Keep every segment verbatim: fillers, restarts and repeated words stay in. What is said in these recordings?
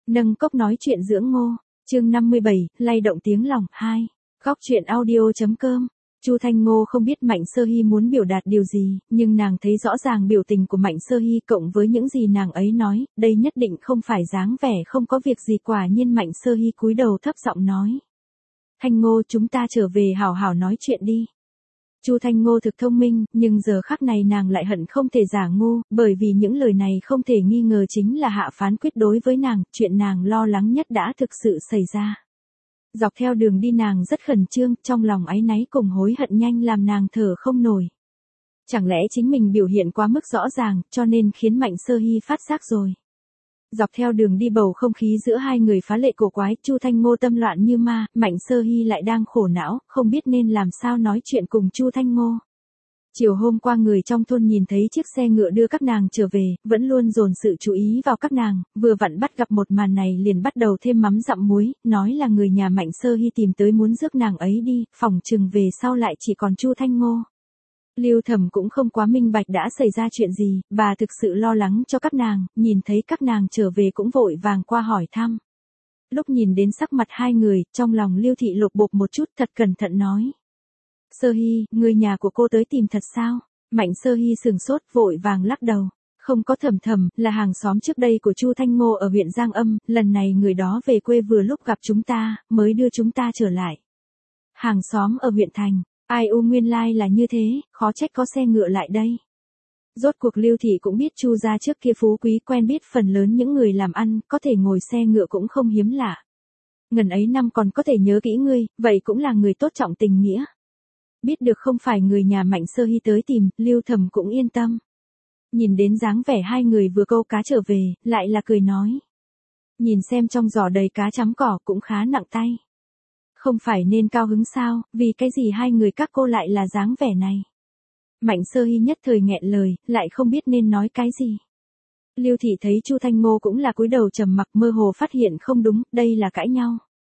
Nâng cốc nói chuyện dưỡng ngô, chương năm mươi bảy, lay động tiếng lòng, hai. Góc truyện audio.com. Chu Thanh Ngô không biết Mạnh Sơ Hy muốn biểu đạt điều gì, nhưng nàng thấy rõ ràng biểu tình của Mạnh Sơ Hy cộng với những gì nàng ấy nói, đây nhất định không phải dáng vẻ không có việc gì. Quả nhiên Mạnh Sơ Hy cúi đầu thấp giọng nói. Thanh Ngô, chúng ta trở về hảo hảo nói chuyện đi. Chu Thanh Ngô thực thông minh, nhưng giờ khắc này nàng lại hận không thể giả ngu, bởi vì những lời này không thể nghi ngờ chính là hạ phán quyết đối với nàng, chuyện nàng lo lắng nhất đã thực sự xảy ra. Dọc theo đường đi nàng rất khẩn trương, trong lòng áy náy cùng hối hận nhanh làm nàng thở không nổi. Chẳng lẽ chính mình biểu hiện quá mức rõ ràng, cho nên khiến Mạnh Sơ Hy phát giác rồi. Dọc theo đường đi bầu không khí giữa hai người phá lệ cổ quái, Chu Thanh Ngô tâm loạn như ma, Mạnh Sơ Hy lại đang khổ não, không biết nên làm sao nói chuyện cùng Chu Thanh Ngô. Chiều hôm qua người trong thôn nhìn thấy chiếc xe ngựa đưa các nàng trở về, vẫn luôn dồn sự chú ý vào các nàng, vừa vặn bắt gặp một màn này liền bắt đầu thêm mắm dặm muối, nói là người nhà Mạnh Sơ Hy tìm tới muốn rước nàng ấy đi, phỏng chừng về sau lại chỉ còn Chu Thanh Ngô. Lưu Thẩm cũng không quá minh bạch đã xảy ra chuyện gì, bà thực sự lo lắng cho các nàng, nhìn thấy các nàng trở về cũng vội vàng qua hỏi thăm. Lúc nhìn đến sắc mặt hai người, trong lòng Lưu Thị lột bột một chút, thật cẩn thận nói. Sơ Hy, người nhà của cô tới tìm thật sao? Mạnh Sơ Hy sừng sốt vội vàng lắc đầu. Không có. Thầm thầm, là hàng xóm trước đây của Chu Thanh Ngô ở huyện Giang Âm, lần này người đó về quê vừa lúc gặp chúng ta, mới đưa chúng ta trở lại. Hàng xóm ở huyện thành. Ai u nguyên lai là như thế, khó trách có xe ngựa lại đây. Rốt cuộc Lưu Thị cũng biết Chu gia trước kia phú quý, quen biết phần lớn những người làm ăn, có thể ngồi xe ngựa cũng không hiếm lạ. Ngần ấy năm còn có thể nhớ kỹ ngươi, vậy cũng là người tốt trọng tình nghĩa. Biết được không phải người nhà Mạnh Sơ Hy tới tìm, Lưu Thẩm cũng yên tâm. Nhìn đến dáng vẻ hai người vừa câu cá trở về, lại là cười nói. Nhìn xem trong giỏ đầy cá chấm cỏ cũng khá nặng tay. Không phải nên cao hứng sao, vì cái gì hai người các cô lại là dáng vẻ này. Mạnh Sơ Hy nhất thời nghẹn lời, lại không biết nên nói cái gì. Lưu Thị thấy Chu Thanh Ngô cũng là cúi đầu trầm mặc, mơ hồ phát hiện không đúng, đây là cãi nhau.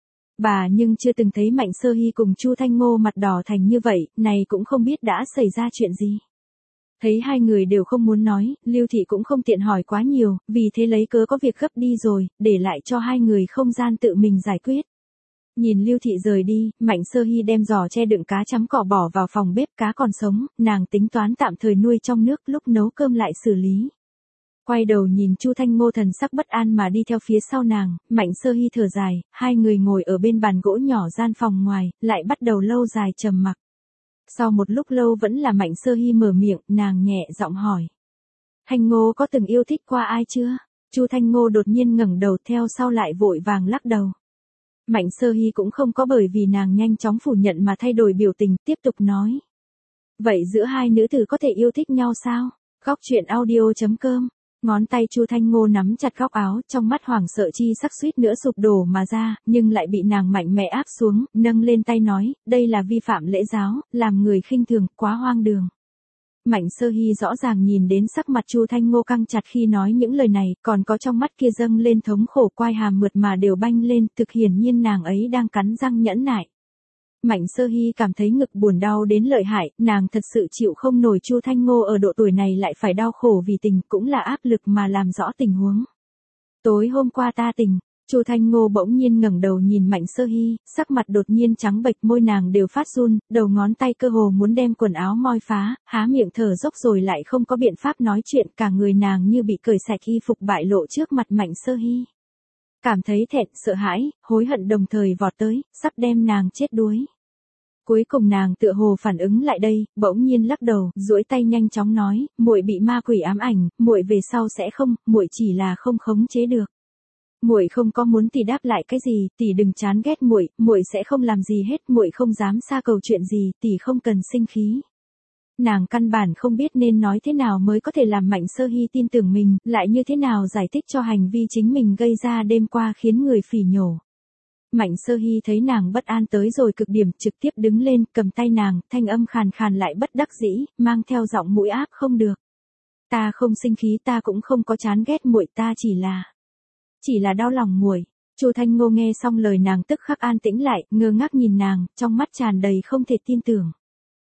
Bà nhưng chưa từng thấy Mạnh Sơ Hy cùng Chu Thanh Ngô mặt đỏ thành như vậy, này cũng không biết đã xảy ra chuyện gì. Thấy hai người đều không muốn nói, Lưu Thị cũng không tiện hỏi quá nhiều, vì thế lấy cớ có việc gấp đi rồi, để lại cho hai người không gian tự mình giải quyết. Nhìn Lưu Thị rời đi, Mạnh Sơ Hy đem giỏ che đựng cá chấm cỏ bỏ vào phòng bếp, cá còn sống, nàng tính toán tạm thời nuôi trong nước, lúc nấu cơm lại xử lý. Quay đầu nhìn Chu Thanh Ngô thần sắc bất an mà đi theo phía sau nàng, Mạnh Sơ Hy thở dài, hai người ngồi ở bên bàn gỗ nhỏ gian phòng ngoài, lại bắt đầu lâu dài trầm mặc. Sau một lúc lâu vẫn là Mạnh Sơ Hy mở miệng, nàng nhẹ giọng hỏi. Thanh Ngô có từng yêu thích qua ai chưa? Chu Thanh Ngô đột nhiên ngẩng đầu theo sau lại vội vàng lắc đầu. Mạnh Sơ Hy cũng không có bởi vì nàng nhanh chóng phủ nhận mà thay đổi biểu tình, tiếp tục nói. Vậy giữa hai nữ tử có thể yêu thích nhau sao? Góc truyện audio.com. Ngón tay Chu Thanh Ngô nắm chặt góc áo, trong mắt hoảng sợ chi sắc suýt nữa sụp đổ mà ra, nhưng lại bị nàng mạnh mẽ áp xuống, nâng lên tay nói, đây là vi phạm lễ giáo, làm người khinh thường, quá hoang đường. Mạnh Sơ Hy rõ ràng nhìn đến sắc mặt Chu Thanh Ngô căng chặt khi nói những lời này, còn có trong mắt kia dâng lên thống khổ, quai hàm mượt mà đều banh lên, thực hiển nhiên nàng ấy đang cắn răng nhẫn nại. Mạnh Sơ Hy cảm thấy ngực buồn đau đến lợi hại, nàng thật sự chịu không nổi Chu Thanh Ngô ở độ tuổi này lại phải đau khổ vì tình, cũng là áp lực mà làm rõ tình huống. Tối hôm qua ta tình, Chu Thanh Ngô bỗng nhiên ngẩng đầu nhìn Mạnh Sơ Hy, sắc mặt đột nhiên trắng bệch, môi nàng đều phát run, đầu ngón tay cơ hồ muốn đem quần áo moi phá, há miệng thở dốc rồi lại không có biện pháp nói chuyện, cả người nàng như bị cởi sạch y phục bại lộ trước mặt Mạnh Sơ Hy. Cảm thấy thẹn, sợ hãi, hối hận đồng thời vọt tới, sắp đem nàng chết đuối. Cuối cùng nàng tựa hồ phản ứng lại đây, bỗng nhiên lắc đầu, duỗi tay nhanh chóng nói, muội bị ma quỷ ám ảnh, muội về sau sẽ không, muội chỉ là không khống chế được. Muội không có muốn tỷ đáp lại cái gì, tỷ đừng chán ghét muội, muội sẽ không làm gì hết, muội không dám xa cầu chuyện gì, tỷ không cần sinh khí. Nàng căn bản không biết nên nói thế nào mới có thể làm Mạnh Sơ Hy tin tưởng mình, lại như thế nào giải thích cho hành vi chính mình gây ra đêm qua khiến người phỉ nhổ. Mạnh Sơ Hy thấy nàng bất an tới rồi cực điểm, trực tiếp đứng lên, cầm tay nàng, thanh âm khàn khàn lại bất đắc dĩ, mang theo giọng mũi áp không được. Ta không sinh khí, ta cũng không có chán ghét muội, ta chỉ là, chỉ là đau lòng muội. Chu Thanh Ngô nghe xong lời nàng tức khắc an tĩnh lại, ngơ ngác nhìn nàng, trong mắt tràn đầy không thể tin tưởng.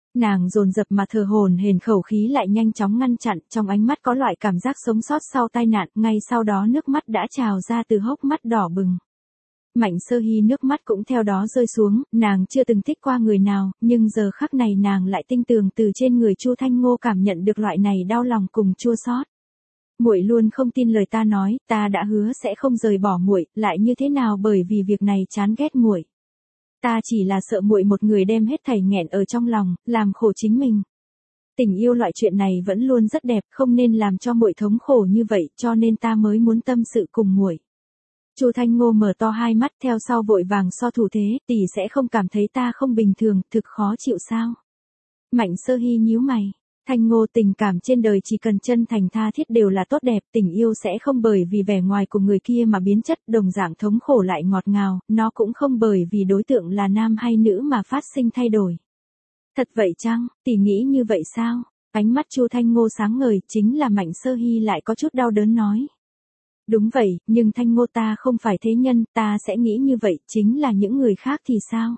Nàng dồn dập mà thở hổn hển, khẩu khí lại nhanh chóng ngăn chặn, trong ánh mắt có loại cảm giác sống sót sau tai nạn, ngay sau đó nước mắt đã trào ra từ hốc mắt đỏ bừng. Mạnh Sơ Hy nước mắt cũng theo đó rơi xuống, nàng chưa từng thích qua người nào, nhưng giờ khắc này nàng lại tinh tường từ trên người Chu Thanh Ngô cảm nhận được loại này đau lòng cùng chua xót. Muội luôn không tin lời ta nói, ta đã hứa sẽ không rời bỏ muội, lại như thế nào bởi vì việc này chán ghét muội. Ta chỉ là sợ muội một người đem hết thảy nghẹn ở trong lòng, làm khổ chính mình. Tình yêu loại chuyện này vẫn luôn rất đẹp, không nên làm cho muội thống khổ như vậy, cho nên ta mới muốn tâm sự cùng muội. Chu Thanh Ngô mở to hai mắt, theo sau vội vàng so thủ thế, tỷ sẽ không cảm thấy ta không bình thường, thực khó chịu sao? Mạnh Sơ Hy nhíu mày. Thanh Ngô, tình cảm trên đời chỉ cần chân thành tha thiết đều là tốt đẹp, tình yêu sẽ không bởi vì vẻ ngoài của người kia mà biến chất, đồng dạng thống khổ lại ngọt ngào, nó cũng không bởi vì đối tượng là nam hay nữ mà phát sinh thay đổi. Thật vậy chăng, tỷ nghĩ như vậy sao? Ánh mắt Chu Thanh Ngô sáng ngời, chính là Mạnh Sơ Hy lại có chút đau đớn nói. Đúng vậy, nhưng Thanh Ngô ta không phải thế nhân, ta sẽ nghĩ như vậy, chính là những người khác thì sao?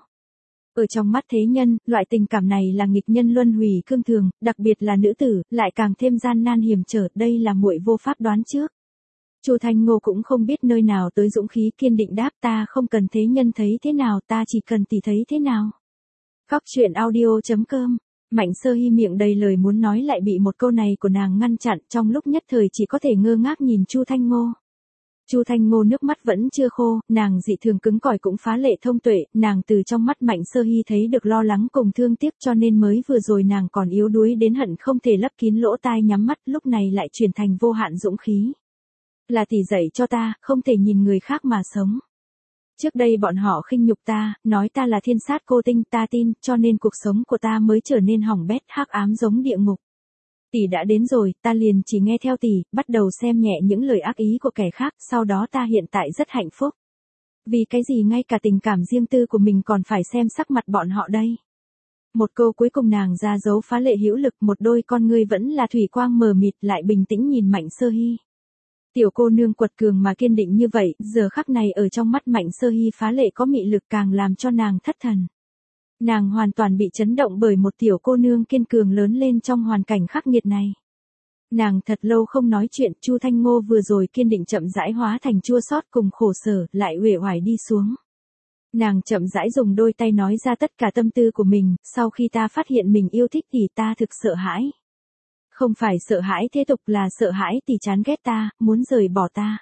Ở trong mắt thế nhân, loại tình cảm này là nghịch nhân luân hủy cương thường, đặc biệt là nữ tử, lại càng thêm gian nan hiểm trở, đây là muội vô pháp đoán trước. Chu Thanh Ngô cũng không biết nơi nào tới dũng khí kiên định đáp, ta không cần thế nhân thấy thế nào, ta chỉ cần tỷ thấy thế nào. Góc truyện audio chấm com. Mạnh Sơ Hy miệng đầy lời muốn nói lại bị một câu này của nàng ngăn chặn, trong lúc nhất thời chỉ có thể ngơ ngác nhìn Chu Thanh Ngô. Chu Thanh Ngô nước mắt vẫn chưa khô, nàng dị thường cứng cỏi cũng phá lệ thông tuệ, nàng từ trong mắt Mạnh Sơ Hy thấy được lo lắng cùng thương tiếc, cho nên mới vừa rồi nàng còn yếu đuối đến hận không thể lấp kín lỗ tai nhắm mắt, lúc này lại chuyển thành vô hạn dũng khí. Là tỷ dạy cho ta, không thể nhìn người khác mà sống. Trước đây bọn họ khinh nhục ta, nói ta là thiên sát cô tinh, ta tin, cho nên cuộc sống của ta mới trở nên hỏng bét, hắc ám giống địa ngục. Tỷ đã đến rồi, ta liền chỉ nghe theo tỷ, bắt đầu xem nhẹ những lời ác ý của kẻ khác, sau đó ta hiện tại rất hạnh phúc. Vì cái gì ngay cả tình cảm riêng tư của mình còn phải xem sắc mặt bọn họ đây. Một câu cuối cùng nàng ra dấu phá lệ hữu lực, một đôi con ngươi vẫn là thủy quang mờ mịt, lại bình tĩnh nhìn Mạnh Sơ Hy. Tiểu cô nương quật cường mà kiên định như vậy, giờ khắc này ở trong mắt Mạnh Sơ Hy phá lệ có mị lực càng làm cho nàng thất thần. Nàng hoàn toàn bị chấn động bởi một tiểu cô nương kiên cường lớn lên trong hoàn cảnh khắc nghiệt này. Nàng thật lâu không nói chuyện, Chu Thanh Ngô vừa rồi kiên định chậm rãi hóa thành chua xót cùng khổ sở, lại uể oải đi xuống. Nàng chậm rãi dùng đôi tay nói ra tất cả tâm tư của mình, sau khi ta phát hiện mình yêu thích thì ta thực sợ hãi. Không phải sợ hãi thế tục, là sợ hãi tỷ chán ghét ta, muốn rời bỏ ta.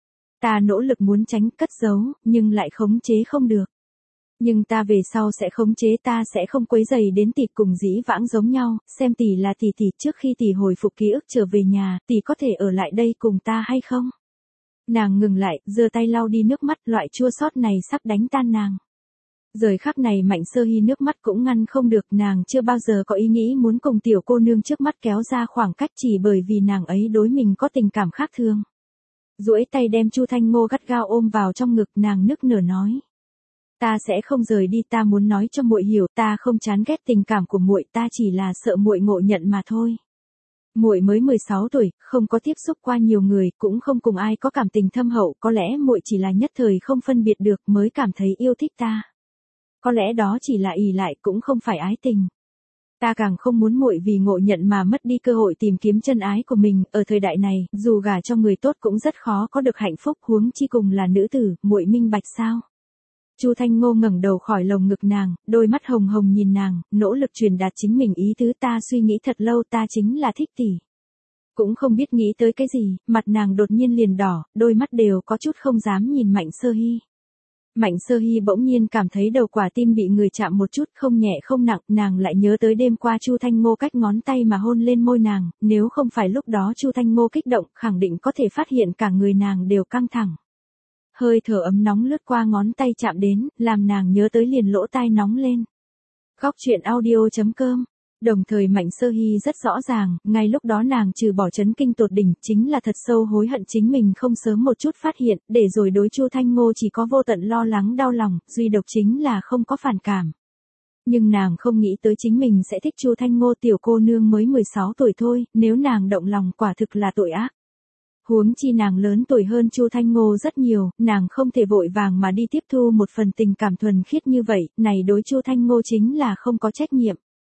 Ta nỗ lực muốn tránh, cất giấu, nhưng lại khống chế không được. Nhưng ta về sau sẽ khống chế, ta sẽ không quấy rầy đến tỷ cùng dĩ vãng giống nhau, xem tỷ là tỷ tỷ, trước khi tỷ hồi phục ký ức trở về nhà, tỷ có thể ở lại đây cùng ta hay không? Nàng ngừng lại, giơ tay lau đi nước mắt, loại chua xót này sắp đánh tan nàng. Rời khắc này Mạnh Sơ Hy nước mắt cũng ngăn không được, nàng chưa bao giờ có ý nghĩ muốn cùng tiểu cô nương trước mắt kéo ra khoảng cách chỉ bởi vì nàng ấy đối mình có tình cảm khác thường. Duỗi tay đem Chu Thanh Ngô gắt gao ôm vào trong ngực, nàng nức nở nói. Ta sẽ không rời đi, ta muốn nói cho muội hiểu, ta không chán ghét tình cảm của muội, ta chỉ là sợ muội ngộ nhận mà thôi. Muội mới mười sáu tuổi, không có tiếp xúc qua nhiều người, cũng không cùng ai có cảm tình thâm hậu, có lẽ muội chỉ là nhất thời không phân biệt được mới cảm thấy yêu thích ta. Có lẽ đó chỉ là ỷ lại, cũng không phải ái tình. Ta càng không muốn muội vì ngộ nhận mà mất đi cơ hội tìm kiếm chân ái của mình, ở thời đại này, dù gả cho người tốt cũng rất khó có được hạnh phúc, huống chi cùng là nữ tử, muội minh bạch sao? Chu Thanh Ngô ngẩng đầu khỏi lồng ngực nàng, đôi mắt hồng hồng nhìn nàng, nỗ lực truyền đạt chính mình ý tứ, ta suy nghĩ thật lâu, ta chính là thích tỷ. Cũng không biết nghĩ tới cái gì, mặt nàng đột nhiên liền đỏ, đôi mắt đều có chút không dám nhìn Mạnh Sơ Hy. Mạnh Sơ Hy bỗng nhiên cảm thấy đầu quả tim bị người chạm một chút, không nhẹ không nặng, nàng lại nhớ tới đêm qua Chu Thanh Ngô cách ngón tay mà hôn lên môi nàng, nếu không phải lúc đó Chu Thanh Ngô kích động, khẳng định có thể phát hiện cả người nàng đều căng thẳng. Hơi thở ấm nóng lướt qua ngón tay chạm đến, làm nàng nhớ tới liền lỗ tai nóng lên. Góc truyện audio chấm com. Đồng thời Mạnh Sơ Hy rất rõ ràng, ngay lúc đó nàng trừ bỏ chấn kinh tột đỉnh, chính là thật sâu hối hận chính mình không sớm một chút phát hiện, để rồi đối Chu Thanh Ngô chỉ có vô tận lo lắng đau lòng, duy độc chính là không có phản cảm. Nhưng nàng không nghĩ tới chính mình sẽ thích Chu Thanh Ngô, tiểu cô nương mới mười sáu tuổi thôi, nếu nàng động lòng quả thực là tội ác. Huống chi nàng lớn tuổi hơn Chu Thanh Ngô rất nhiều, nàng không thể vội vàng mà đi tiếp thu một phần tình cảm thuần khiết như vậy, này đối Chu Thanh Ngô chính là không có trách nhiệm.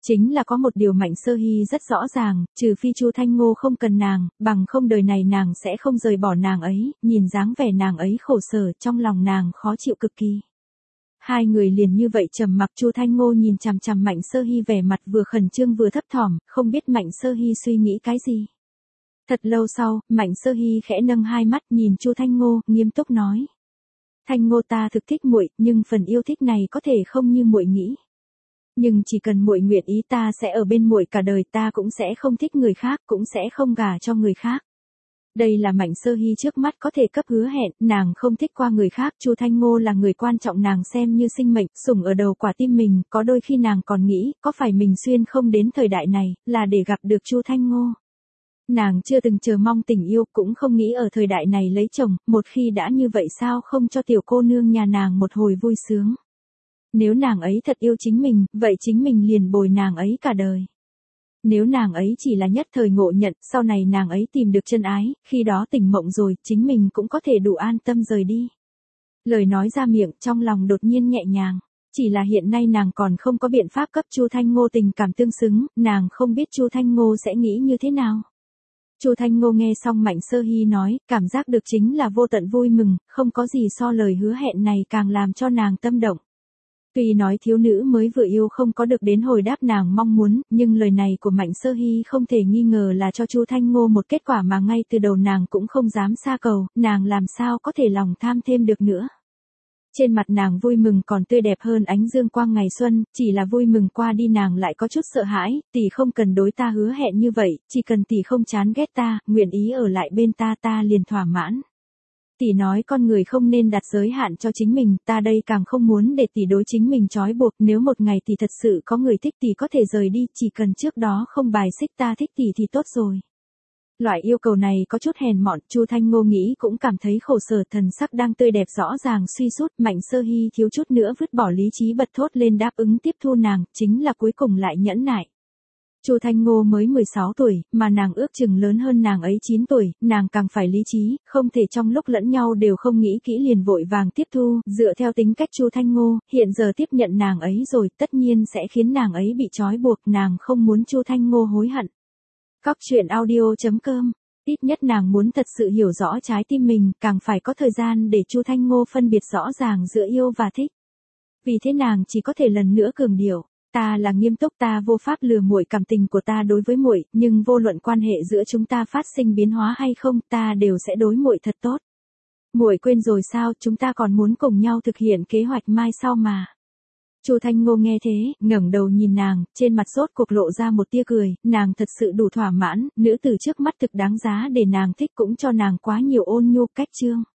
Chính là có một điều Mạnh Sơ Hy rất rõ ràng, trừ phi Chu Thanh Ngô không cần nàng, bằng không đời này nàng sẽ không rời bỏ nàng ấy, nhìn dáng vẻ nàng ấy khổ sở, trong lòng nàng khó chịu cực kỳ. Hai người liền như vậy trầm mặc, Chu Thanh Ngô nhìn chằm chằm Mạnh Sơ Hy vẻ mặt vừa khẩn trương vừa thấp thỏm, không biết Mạnh Sơ Hy suy nghĩ cái gì. Thật lâu sau, Mạnh Sơ Hy khẽ nâng hai mắt nhìn Chu Thanh Ngô, nghiêm túc nói: "Thanh Ngô, ta thực thích muội, nhưng phần yêu thích này có thể không như muội nghĩ. Nhưng chỉ cần muội nguyện ý, ta sẽ ở bên muội cả đời, ta cũng sẽ không thích người khác, cũng sẽ không gả cho người khác." Đây là Mạnh Sơ Hy trước mắt có thể cấp hứa hẹn, nàng không thích qua người khác, Chu Thanh Ngô là người quan trọng nàng xem như sinh mệnh, sủng ở đầu quả tim mình, có đôi khi nàng còn nghĩ, có phải mình xuyên không đến thời đại này, là để gặp được Chu Thanh Ngô. Nàng chưa từng chờ mong tình yêu, cũng không nghĩ ở thời đại này lấy chồng, một khi đã như vậy sao không cho tiểu cô nương nhà nàng một hồi vui sướng. Nếu nàng ấy thật yêu chính mình, vậy chính mình liền bồi nàng ấy cả đời. Nếu nàng ấy chỉ là nhất thời ngộ nhận, sau này nàng ấy tìm được chân ái, khi đó tỉnh mộng rồi, chính mình cũng có thể đủ an tâm rời đi. Lời nói ra miệng, trong lòng đột nhiên nhẹ nhàng. Chỉ là hiện nay nàng còn không có biện pháp cấp Chu Thanh Ngô tình cảm tương xứng, nàng không biết Chu Thanh Ngô sẽ nghĩ như thế nào. Chu Thanh Ngô nghe xong Mạnh Sơ Hy nói, cảm giác được chính là vô tận vui mừng, không có gì so lời hứa hẹn này càng làm cho nàng tâm động. Tuy nói thiếu nữ mới vừa yêu không có được đến hồi đáp nàng mong muốn, nhưng lời này của Mạnh Sơ Hy không thể nghi ngờ là cho Chu Thanh Ngô một kết quả mà ngay từ đầu nàng cũng không dám xa cầu, nàng làm sao có thể lòng tham thêm được nữa. Trên mặt nàng vui mừng còn tươi đẹp hơn ánh dương quang ngày xuân, chỉ là vui mừng qua đi nàng lại có chút sợ hãi, tỷ không cần đối ta hứa hẹn như vậy, chỉ cần tỷ không chán ghét ta, nguyện ý ở lại bên ta ta liền thỏa mãn. Tỷ nói con người không nên đặt giới hạn cho chính mình, ta đây càng không muốn để tỷ đối chính mình trói buộc, nếu một ngày tỷ thật sự có người thích tỷ có thể rời đi, chỉ cần trước đó không bài xích ta thích tỷ thì tốt rồi. Loại yêu cầu này có chút hèn mọn, Chu Thanh Ngô nghĩ cũng cảm thấy khổ sở, thần sắc đang tươi đẹp rõ ràng suy sút, Mạnh Sơ Hy thiếu chút nữa vứt bỏ lý trí bật thốt lên đáp ứng tiếp thu nàng, chính là cuối cùng lại nhẫn nại. Chu Thanh Ngô mới mười sáu tuổi, mà nàng ước chừng lớn hơn nàng ấy chín tuổi, nàng càng phải lý trí, không thể trong lúc lẫn nhau đều không nghĩ kỹ liền vội vàng tiếp thu, dựa theo tính cách Chu Thanh Ngô, hiện giờ tiếp nhận nàng ấy rồi, tất nhiên sẽ khiến nàng ấy bị trói buộc, nàng không muốn Chu Thanh Ngô hối hận. Cóc truyện audio chấm com, ít nhất nàng muốn thật sự hiểu rõ trái tim mình, càng phải có thời gian để Chu Thanh Ngô phân biệt rõ ràng giữa yêu và thích. Vì thế nàng chỉ có thể lần nữa cường điệu, ta là nghiêm túc, ta vô pháp lừa muội cảm tình của ta đối với muội, nhưng vô luận quan hệ giữa chúng ta phát sinh biến hóa hay không, ta đều sẽ đối muội thật tốt. Muội quên rồi sao, chúng ta còn muốn cùng nhau thực hiện kế hoạch mai sau mà. Chu Thanh Ngô nghe thế, ngẩng đầu nhìn nàng, trên mặt rốt cuộc lộ ra một tia cười, nàng thật sự đủ thỏa mãn, nữ tử trước mắt thực đáng giá để nàng thích cũng cho nàng quá nhiều ôn nhu cách chương.